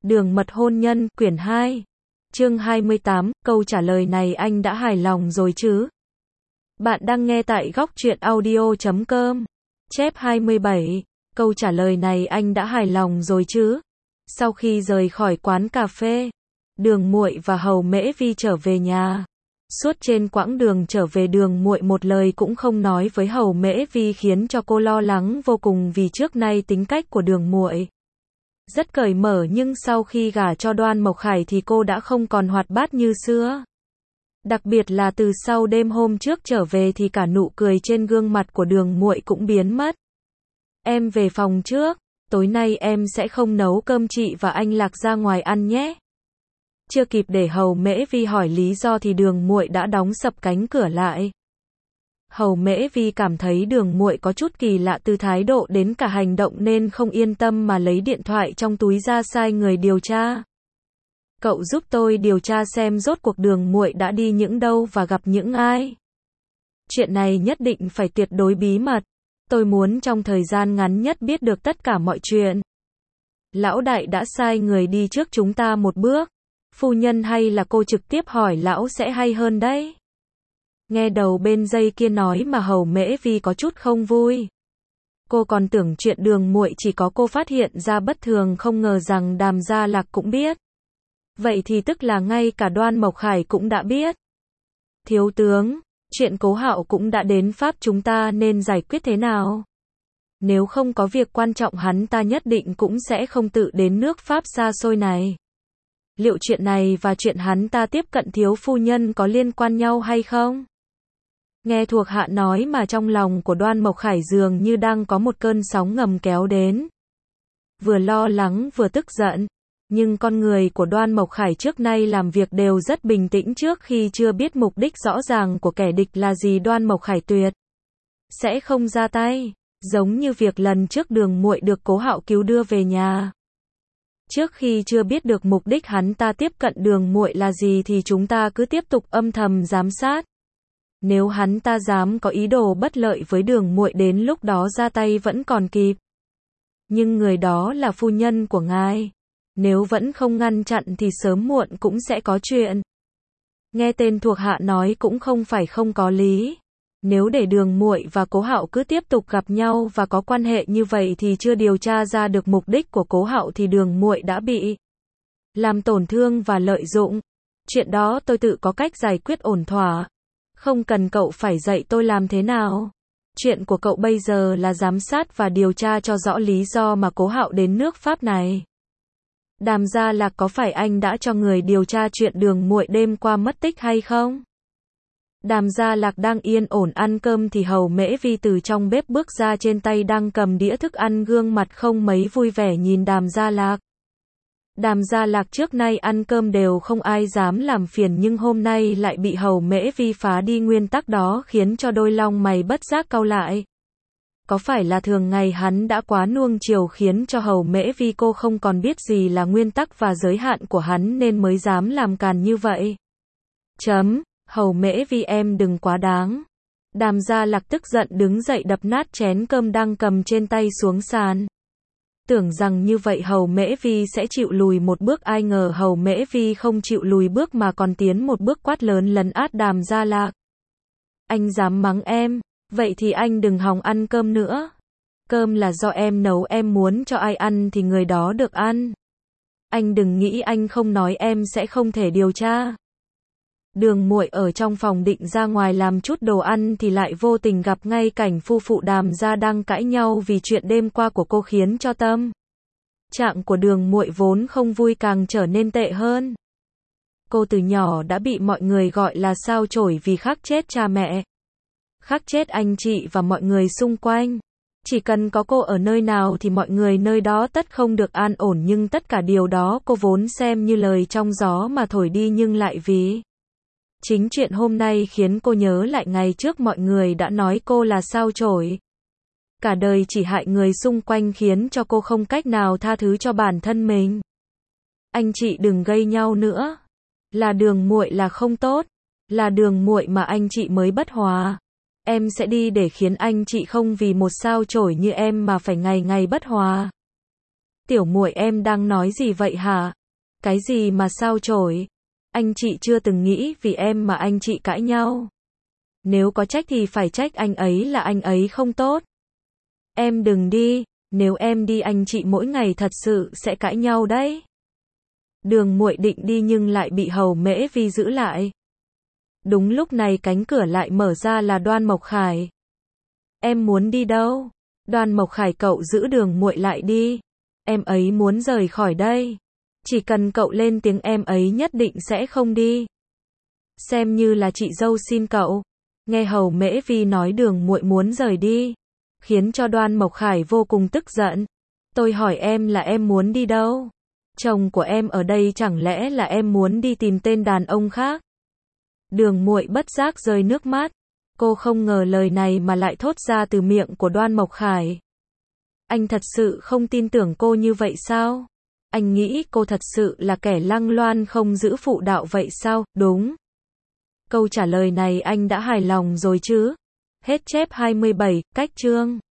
Đường mật hôn nhân, quyển 2. Chương 28, câu trả lời này anh đã hài lòng rồi chứ? Bạn đang nghe tại góc truyện audio.com. Chép 27. Câu trả lời này anh đã hài lòng rồi chứ? Sau khi rời khỏi quán cà phê, Đường Muội và Hầu Mễ Vi trở về nhà. Suốt trên quãng đường trở về, Đường Muội một lời cũng không nói với Hầu Mễ Vi, khiến cho cô lo lắng vô cùng, vì trước nay tính cách của Đường Muội rất cởi mở, nhưng sau khi gả cho Đoan Mộc Khải thì cô đã không còn hoạt bát như xưa. Đặc biệt là từ sau đêm hôm trước trở về thì cả nụ cười trên gương mặt của Đường Muội cũng biến mất. Em về phòng trước, tối nay em sẽ không nấu cơm, chị và anh Lạc ra ngoài ăn nhé. Chưa kịp để Hầu Mễ Vi hỏi lý do thì Đường Muội đã đóng sập cánh cửa lại. Hầu Mễ Vi cảm thấy Đường Muội có chút kỳ lạ, từ thái độ đến cả hành động, nên không yên tâm mà lấy điện thoại trong túi ra sai người điều tra. Cậu giúp tôi điều tra xem rốt cuộc Đường Muội đã đi những đâu và gặp những ai. Chuyện này nhất định phải tuyệt đối bí mật. Tôi muốn trong thời gian ngắn nhất biết được tất cả mọi chuyện. Lão đại đã sai người đi trước chúng ta một bước. Phu nhân, hay là cô trực tiếp hỏi lão sẽ hay hơn đấy. Nghe đầu bên dây kia nói mà Hầu Mễ Vi có chút không vui. Cô còn tưởng chuyện Đường Muội chỉ có cô phát hiện ra bất thường, không ngờ rằng Đàm Gia Lạc cũng biết. Vậy thì tức là ngay cả Đoan Mộc Khải cũng đã biết. Thiếu tướng, chuyện Cố Hạo cũng đã đến Pháp, chúng ta nên giải quyết thế nào? Nếu không có việc quan trọng, hắn ta nhất định cũng sẽ không tự đến nước Pháp xa xôi này. Liệu chuyện này và chuyện hắn ta tiếp cận thiếu phu nhân có liên quan nhau hay không? Nghe thuộc hạ nói mà trong lòng của Đoan Mộc Khải dường như đang có một cơn sóng ngầm kéo đến. Vừa lo lắng vừa tức giận. Nhưng con người của Đoan Mộc Khải trước nay làm việc đều rất bình tĩnh, trước khi chưa biết mục đích rõ ràng của kẻ địch là gì, Đoan Mộc Khải tuyệt sẽ không ra tay. Giống như việc lần trước Đường Muội được Cố Hạo cứu đưa về nhà. Trước khi chưa biết được mục đích hắn ta tiếp cận Đường Muội là gì thì chúng ta cứ tiếp tục âm thầm giám sát. Nếu hắn ta dám có ý đồ bất lợi với Đường Muội, đến lúc đó ra tay vẫn còn kịp. Nhưng người đó là phu nhân của ngài. Nếu vẫn không ngăn chặn thì sớm muộn cũng sẽ có chuyện. Nghe tên thuộc hạ nói cũng không phải không có lý. Nếu để Đường Muội và Cố Hạo cứ tiếp tục gặp nhau và có quan hệ như vậy thì chưa điều tra ra được mục đích của Cố Hạo thì Đường Muội đã bị làm tổn thương và lợi dụng. Chuyện đó tôi tự có cách giải quyết ổn thỏa. Không cần cậu phải dạy tôi làm thế nào. Chuyện của cậu bây giờ là giám sát và điều tra cho rõ lý do mà Cố Hạo đến nước Pháp này. Đàm Gia Lạc, có phải anh đã cho người điều tra chuyện Đường Muội đêm qua mất tích hay không? Đàm Gia Lạc đang yên ổn ăn cơm thì Hầu Mễ Vi từ trong bếp bước ra, trên tay đang cầm đĩa thức ăn, gương mặt không mấy vui vẻ nhìn Đàm Gia Lạc. Đàm Gia Lạc trước nay ăn cơm đều không ai dám làm phiền, nhưng hôm nay lại bị Hầu Mễ Vi phá đi nguyên tắc đó, khiến cho đôi lông mày bất giác cau lại. Có phải là thường ngày hắn đã quá nuông chiều, khiến cho Hầu Mễ Vi cô không còn biết gì là nguyên tắc và giới hạn của hắn, nên mới dám làm càn như vậy? Hầu Mễ Vi, em đừng quá đáng. Đàm Gia Lạc tức giận đứng dậy đập nát chén cơm đang cầm trên tay xuống sàn. Tưởng rằng như vậy Hầu Mễ Vi sẽ chịu lùi một bước, ai ngờ Hầu Mễ Vi không chịu lùi bước mà còn tiến một bước, quát lớn lấn át Đàm Gia Lạc. Anh dám mắng em? Vậy thì anh đừng hòng ăn cơm nữa. Cơm là do em nấu, em muốn cho ai ăn thì người đó được ăn. Anh đừng nghĩ anh không nói em sẽ không thể điều tra. Đường Muội ở trong phòng định ra ngoài làm chút đồ ăn thì lại vô tình gặp ngay cảnh phu phụ Đàm gia đang cãi nhau vì chuyện đêm qua của cô, khiến cho tâm trạng của Đường Muội vốn không vui càng trở nên tệ hơn. Cô từ nhỏ đã bị mọi người gọi là sao chổi vì khắc chết cha mẹ, khắc chết anh chị và mọi người xung quanh. Chỉ cần có cô ở nơi nào thì mọi người nơi đó tất không được an ổn, nhưng tất cả điều đó cô vốn xem như lời trong gió mà thổi đi, nhưng lại vì chính chuyện hôm nay khiến cô nhớ lại ngày trước mọi người đã nói cô là sao chổi. Cả đời chỉ hại người xung quanh, khiến cho cô không cách nào tha thứ cho bản thân mình. Anh chị đừng gây nhau nữa. Là Đường Muội là không tốt. Là Đường Muội mà anh chị mới bất hòa. Em sẽ đi để khiến anh chị không vì một sao chổi như em mà phải ngày ngày bất hòa. Tiểu muội em đang nói gì vậy hả? Cái gì mà sao chổi? Anh chị chưa từng nghĩ vì em mà anh chị cãi nhau. Nếu có trách thì phải trách anh ấy là anh ấy không tốt. Em đừng đi, nếu em đi anh chị mỗi ngày thật sự sẽ cãi nhau đấy. Đường muội định đi nhưng lại bị Hầu Mễ Vi giữ lại. Đúng lúc này cánh cửa lại mở ra là Đoan Mộc Khải. Em muốn đi đâu? Đoan Mộc Khải, cậu giữ đường muội lại đi. Em ấy muốn rời khỏi đây. Chỉ cần cậu lên tiếng em ấy nhất định sẽ không đi. Xem như là chị dâu xin cậu. Nghe Hầu Mễ Vi nói đường muội muốn rời đi, khiến cho Đoan Mộc Khải vô cùng tức giận. Tôi hỏi em là em muốn đi đâu? Chồng của em ở đây, chẳng lẽ là em muốn đi tìm tên đàn ông khác? Đường muội bất giác rơi nước mắt. Cô không ngờ lời này mà lại thốt ra từ miệng của Đoan Mộc Khải. Anh thật sự không tin tưởng cô như vậy sao? Anh nghĩ cô thật sự là kẻ lăng loan không giữ phụ đạo vậy sao? Đúng. Câu trả lời này anh đã hài lòng rồi chứ? Hết chép 27, cách chương.